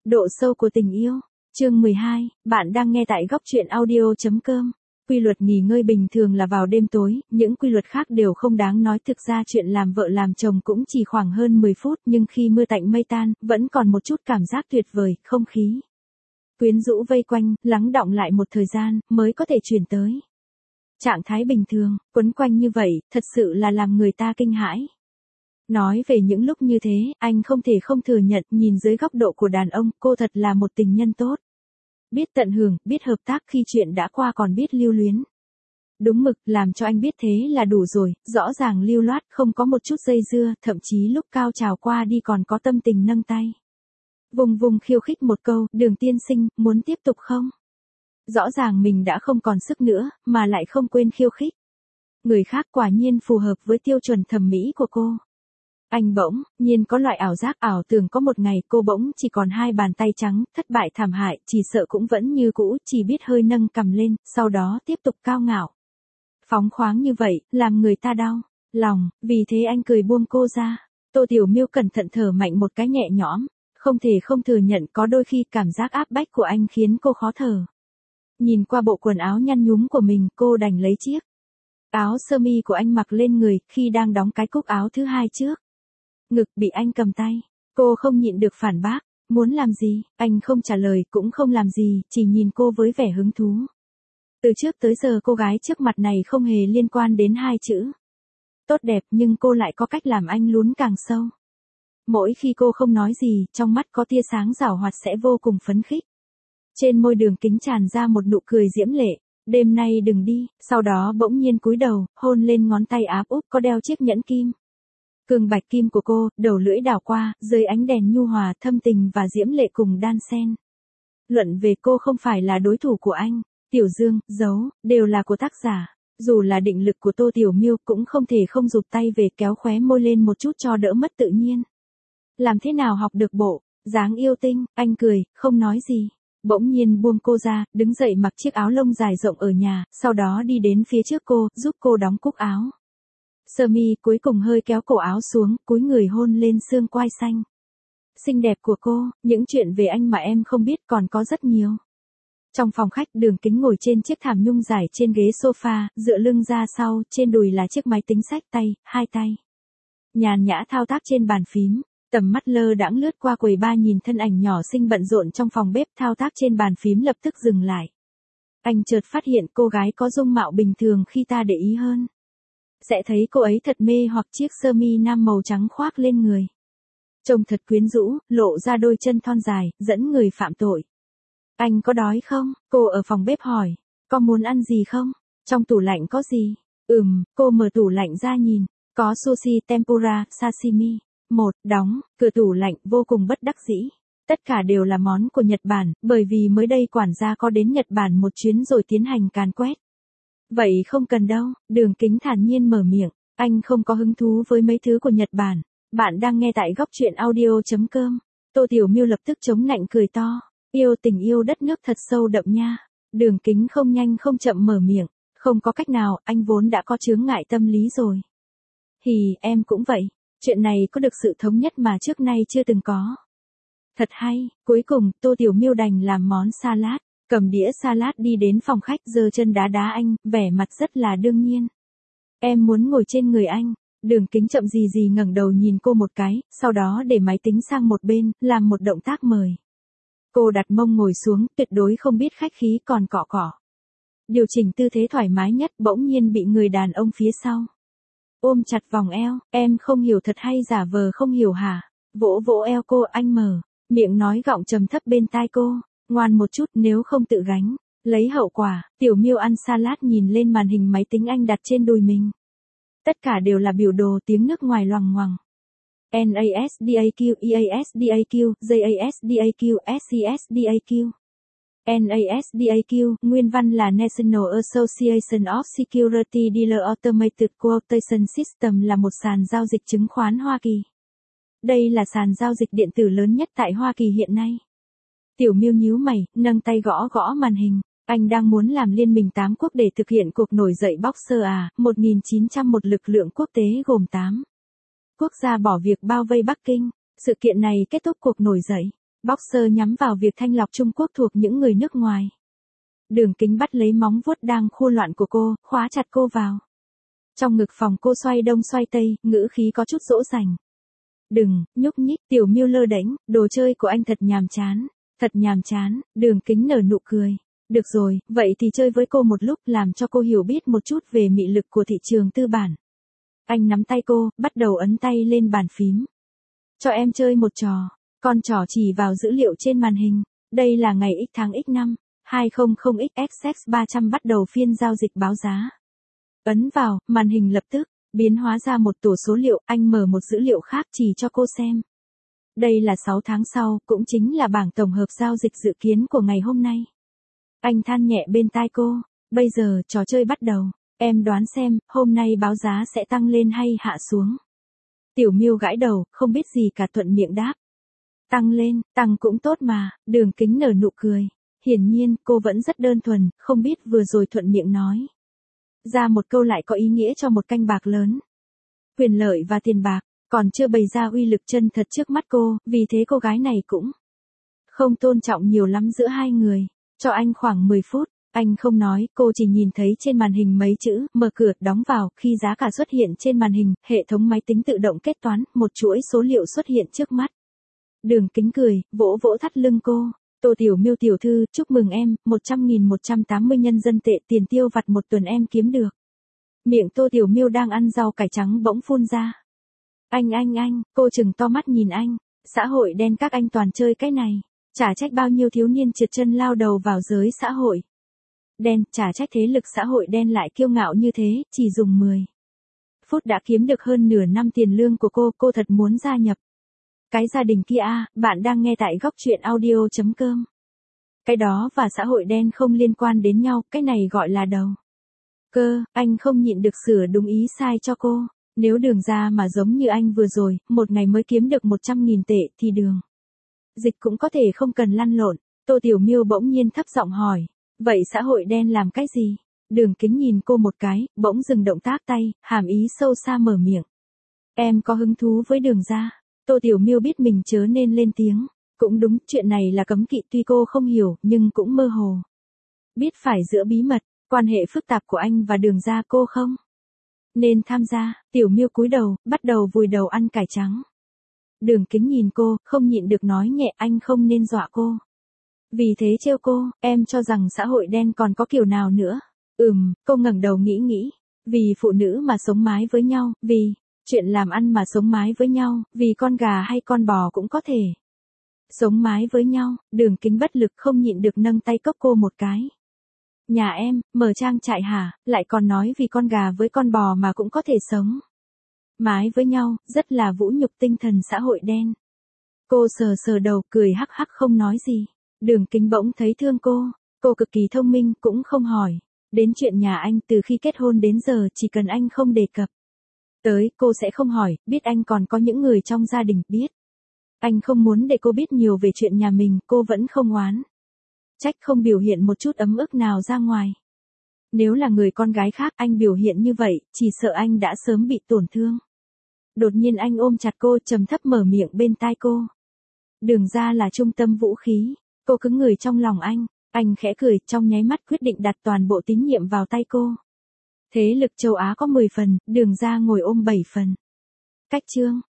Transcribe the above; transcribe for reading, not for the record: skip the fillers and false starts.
Độ sâu của tình yêu. Chương 12, bạn đang nghe tại góc truyện audio.com. Quy luật nghỉ ngơi bình thường là vào đêm tối, những quy luật khác đều không đáng nói. Thực ra chuyện làm vợ làm chồng cũng chỉ khoảng hơn 10 phút, nhưng khi mưa tạnh mây tan, vẫn còn một chút cảm giác tuyệt vời, không khí quyến rũ vây quanh, lắng đọng lại một thời gian, mới có thể chuyển tới trạng thái bình thường. Quấn quanh như vậy, thật sự là làm người ta kinh hãi. Nói về những lúc như thế, anh không thể không thừa nhận, nhìn dưới góc độ của đàn ông, cô thật là một tình nhân tốt. Biết tận hưởng, biết hợp tác khi chuyện đã qua, còn biết lưu luyến. Đúng mực, làm cho anh biết thế là đủ rồi, rõ ràng lưu loát, không có một chút dây dưa, thậm chí lúc cao trào qua đi còn có tâm tình nâng tay. Vùng vùng khiêu khích một câu, Đường tiên sinh, muốn tiếp tục không? Rõ ràng mình đã không còn sức nữa, mà lại không quên khiêu khích. Người khác quả nhiên phù hợp với tiêu chuẩn thẩm mỹ của cô. Anh bỗng nhiên có loại ảo giác, ảo tưởng có một ngày cô bỗng chỉ còn hai bàn tay trắng, thất bại thảm hại, chỉ sợ cũng vẫn như cũ, chỉ biết hơi nâng cằm lên, sau đó tiếp tục cao ngạo. Phóng khoáng như vậy, làm người ta đau lòng, vì thế anh cười buông cô ra. Tô Tiểu Miêu cẩn thận thở mạnh một cái nhẹ nhõm, không thể không thừa nhận có đôi khi cảm giác áp bách của anh khiến cô khó thở. Nhìn qua bộ quần áo nhăn nhúm của mình, cô đành lấy chiếc áo sơ mi của anh mặc lên người, khi đang đóng cái cúc áo thứ hai trước ngực bị anh cầm tay. Cô không nhịn được phản bác, muốn làm gì? Anh không trả lời, cũng không làm gì, chỉ nhìn cô với vẻ hứng thú. Từ trước tới giờ cô gái trước mặt này không hề liên quan đến hai chữ tốt đẹp, nhưng cô lại có cách làm anh lún càng sâu. Mỗi khi cô không nói gì, trong mắt có tia sáng giảo hoạt sẽ vô cùng phấn khích. Trên môi Đường Kính tràn ra một nụ cười diễm lệ. Đêm nay đừng đi. Sau đó bỗng nhiên cúi đầu, hôn lên ngón tay áp úp có đeo chiếc nhẫn kim cương bạch kim của cô, đầu lưỡi đảo qua, dưới ánh đèn nhu hòa, thâm tình và diễm lệ cùng đan xen. Luận về cô không phải là đối thủ của anh, Tiểu Dương, Dấu, đều là của tác giả. Dù là định lực của Tô Tiểu Miêu cũng không thể không rụt tay về, kéo khóe môi lên một chút cho đỡ mất tự nhiên. Làm thế nào học được bộ dáng yêu tinh? Anh cười, không nói gì. Bỗng nhiên buông cô ra, đứng dậy mặc chiếc áo lông dài rộng ở nhà, sau đó đi đến phía trước cô, giúp cô đóng cúc áo sơ mi, cuối cùng hơi kéo cổ áo xuống, cúi người hôn lên xương quai xanh xinh đẹp của cô. Những chuyện về anh mà em không biết còn có rất nhiều. Trong phòng khách, Đường Kính ngồi trên chiếc thảm nhung dài trên ghế sofa, dựa lưng ra sau, trên đùi là chiếc máy tính xách tay, hai tay nhàn nhã thao tác trên bàn phím. Tầm mắt lơ đãng lướt qua quầy ba, nhìn thân ảnh nhỏ xinh bận rộn trong phòng bếp thao tác trên bàn phím, lập tức dừng lại. Anh chợt phát hiện cô gái có dung mạo bình thường, khi ta để ý hơn sẽ thấy cô ấy thật mê hoặc chiếc sơ mi nam màu trắng khoác lên người. Trông thật quyến rũ, lộ ra đôi chân thon dài, dẫn người phạm tội. Anh có đói không? Cô ở phòng bếp hỏi. Có muốn ăn gì không? Trong tủ lạnh có gì? Cô mở tủ lạnh ra nhìn. Có sushi, tempura, sashimi. Đóng, cửa tủ lạnh vô cùng bất đắc dĩ. Tất cả đều là món của Nhật Bản, bởi vì mới đây quản gia có đến Nhật Bản một chuyến rồi tiến hành càn quét. Vậy không cần đâu, Đường Kính thản nhiên mở miệng. Anh không có hứng thú với mấy thứ của Nhật Bản. Bạn đang nghe tại góc truyện audio.com. Tô Tiểu Miêu lập tức chống nạnh cười to. Yêu tình yêu đất nước thật sâu đậm nha. Đường Kính không nhanh không chậm mở miệng. Không có cách nào, anh vốn đã có chướng ngại tâm lý rồi. Em cũng vậy. Chuyện này có được sự thống nhất mà trước nay chưa từng có. Thật hay. Cuối cùng, Tô Tiểu Miêu đành làm món salad. Cầm đĩa salad đi đến phòng khách, giơ chân đá đá anh, vẻ mặt rất là đương nhiên. Em muốn ngồi trên người anh. Đường Kính chậm gì gì ngẩng đầu nhìn cô một cái, sau đó để máy tính sang một bên, làm một động tác mời. Cô đặt mông ngồi xuống, tuyệt đối không biết khách khí, còn cọ cọ. Điều chỉnh tư thế thoải mái nhất, bỗng nhiên bị người đàn ông phía sau ôm chặt vòng eo. Em không hiểu thật hay giả vờ không hiểu hả? Vỗ vỗ eo cô, anh mở miệng nói gọng trầm thấp bên tai cô. Ngoan một chút, nếu không tự gánh lấy hậu quả. Tiểu Miêu ăn salad nhìn lên màn hình máy tính anh đặt trên đùi mình. Tất cả đều là biểu đồ tiếng nước ngoài loằng ngoằng. NASDAQ, EASDAQ, JASDAQ, SCSDAQ. NASDAQ, nguyên văn là National Association of Security Dealer Automated Quotation System, là một sàn giao dịch chứng khoán Hoa Kỳ. Đây là sàn giao dịch điện tử lớn nhất tại Hoa Kỳ hiện nay. Tiểu Miêu nhíu mày, nâng tay gõ gõ màn hình. Anh đang muốn làm liên minh 8 quốc để thực hiện cuộc nổi dậy Boxer à? 1901 lực lượng quốc tế gồm 8 quốc gia bỏ việc bao vây Bắc Kinh. Sự kiện này kết thúc cuộc nổi dậy Boxer nhắm vào việc thanh lọc Trung Quốc thuộc những người nước ngoài. Đường Kính bắt lấy móng vuốt đang khua loạn của cô, khóa chặt cô vào. Trong ngực phòng cô xoay đông xoay tây, ngữ khí có chút dỗ dành. Đừng, nhúc nhích, Tiểu Miêu lơ đễnh, đồ chơi của anh thật nhàm chán. Thật nhàm chán, Đường Kính nở nụ cười. Được rồi, vậy thì chơi với cô một lúc làm cho cô hiểu biết một chút về mị lực của thị trường tư bản. Anh nắm tay cô, bắt đầu ấn tay lên bàn phím. Cho em chơi một trò. Con trỏ chỉ vào dữ liệu trên màn hình. Đây là ngày X tháng X5, 200XX300 bắt đầu phiên giao dịch báo giá. Ấn vào, màn hình lập tức biến hóa ra một tổ số liệu, anh mở một dữ liệu khác chỉ cho cô xem. Đây là 6 tháng sau, cũng chính là bảng tổng hợp giao dịch dự kiến của ngày hôm nay. Anh than nhẹ bên tai cô, bây giờ trò chơi bắt đầu, em đoán xem, hôm nay báo giá sẽ tăng lên hay hạ xuống. Tiểu Miêu gãi đầu, không biết gì cả thuận miệng đáp. Tăng lên, tăng cũng tốt mà, Đường Kính nở nụ cười. Hiển nhiên, cô vẫn rất đơn thuần, không biết vừa rồi thuận miệng nói ra một câu lại có ý nghĩa cho một canh bạc lớn. Quyền lợi và tiền bạc, còn chưa bày ra uy lực chân thật trước mắt cô, vì thế cô gái này cũng không tôn trọng nhiều lắm giữa hai người. Cho anh khoảng 10 phút, anh không nói, cô chỉ nhìn thấy trên màn hình mấy chữ, mở cửa, đóng vào, khi giá cả xuất hiện trên màn hình, hệ thống máy tính tự động kết toán, một chuỗi số liệu xuất hiện trước mắt. Đường Kính cười, vỗ vỗ thắt lưng cô. Tô Tiểu Miêu tiểu thư, chúc mừng em, 100.180 nhân dân tệ tiền tiêu vặt một tuần em kiếm được. Miệng Tô Tiểu Miêu đang ăn rau cải trắng bỗng phun ra. Anh, cô trừng to mắt nhìn anh, xã hội đen các anh toàn chơi cái này, chả trách bao nhiêu thiếu niên trượt chân lao đầu vào giới xã hội đen, chả trách thế lực xã hội đen lại kiêu ngạo như thế, chỉ dùng 10 phút đã kiếm được hơn nửa năm tiền lương của cô thật muốn gia nhập cái gia đình kia à, bạn đang nghe tại góc truyện audio.com. Cái đó và xã hội đen không liên quan đến nhau, cái này gọi là đầu cơ, anh không nhịn được sửa đúng ý sai cho cô. Nếu Đường ra mà giống như anh vừa rồi, một ngày mới kiếm được 100.000 tệ thì Đường Dịch cũng có thể không cần lăn lộn. Tô Tiểu Miêu bỗng nhiên thấp giọng hỏi, vậy xã hội đen làm cái gì? Đường Kính nhìn cô một cái, bỗng dừng động tác tay, hàm ý sâu xa mở miệng. Em có hứng thú với Đường ra. Tô Tiểu Miêu biết mình chớ nên lên tiếng. Cũng đúng, chuyện này là cấm kỵ tuy cô không hiểu, nhưng cũng mơ hồ. Biết phải giữ bí mật, quan hệ phức tạp của anh và Đường ra cô không nên tham gia. Tiểu Miêu cúi đầu, bắt đầu vùi đầu ăn cải trắng. Đường Kính nhìn cô, không nhịn được nói nhẹ, anh không nên dọa cô. Vì thế trêu cô, em cho rằng xã hội đen còn có kiểu nào nữa. Cô ngẩng đầu nghĩ. Vì phụ nữ mà sống mái với nhau, vì chuyện làm ăn mà sống mái với nhau, vì con gà hay con bò cũng có thể sống mái với nhau. Đường Kính bất lực không nhịn được nâng tay cốc cô một cái. Nhà em, mở trang trại hả, lại còn nói vì con gà với con bò mà cũng có thể sống mái với nhau, rất là vũ nhục tinh thần xã hội đen. Cô sờ đầu, cười hắc hắc không nói gì. Đường Kính bỗng thấy thương cô cực kỳ thông minh, cũng không hỏi đến chuyện nhà anh. Từ khi kết hôn đến giờ chỉ cần anh không đề cập tới, cô sẽ không hỏi, biết anh còn có những người trong gia đình, biết. Anh không muốn để cô biết nhiều về chuyện nhà mình, cô vẫn không oán trách, không biểu hiện một chút ấm ức nào ra ngoài. Nếu là người con gái khác anh biểu hiện như vậy, chỉ sợ anh đã sớm bị tổn thương. Đột nhiên anh ôm chặt cô, trầm thấp mở miệng bên tai cô. Đường ra là trung tâm vũ khí. Cô cứng người trong lòng anh khẽ cười, trong nháy mắt quyết định đặt toàn bộ tín nhiệm vào tay cô. Thế lực châu Á có 10 phần, Đường ra ngồi ôm 7 phần. Cách chương